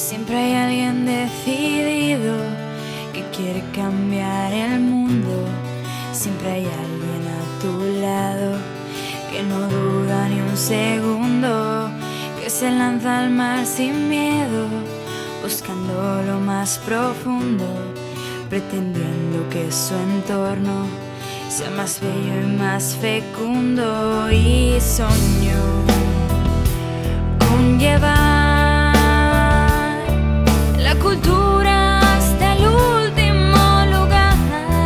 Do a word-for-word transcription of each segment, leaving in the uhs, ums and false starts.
Siempre hay alguien decidido que quiere cambiar el mundo. Siempre hay alguien a tu lado que no duda ni un segundo, que se lanza al mar sin miedo, buscando lo más profundo, pretendiendo que su entorno sea más bello y más fecundo. Y soñó con llevar la cultura hasta el último lugar,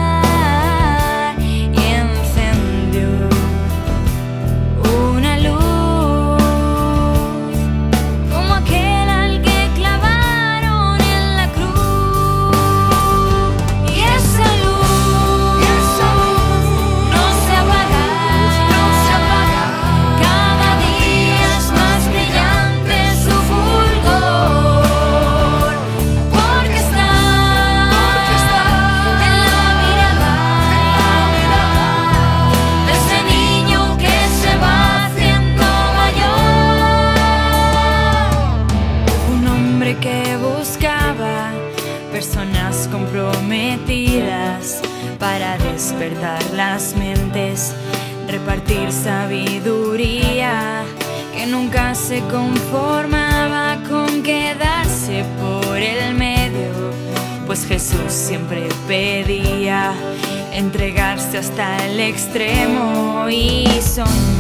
y encendió una luz como aquel al que clavaron en la cruz. Y esa luz, y esa luz no se apaga, no se apaga. Cada día es más brillante su fulgor, porque está, porque está en la mirada, en la mirada de ese niño que se va haciendo mayor. Un hombre que buscaba personas comprometidas para despertar las mentes, repartir sabiduría, que nunca se conformaba con quedarse por el medio, pues Jesús siempre pedía entregarse hasta el extremo. Y soñó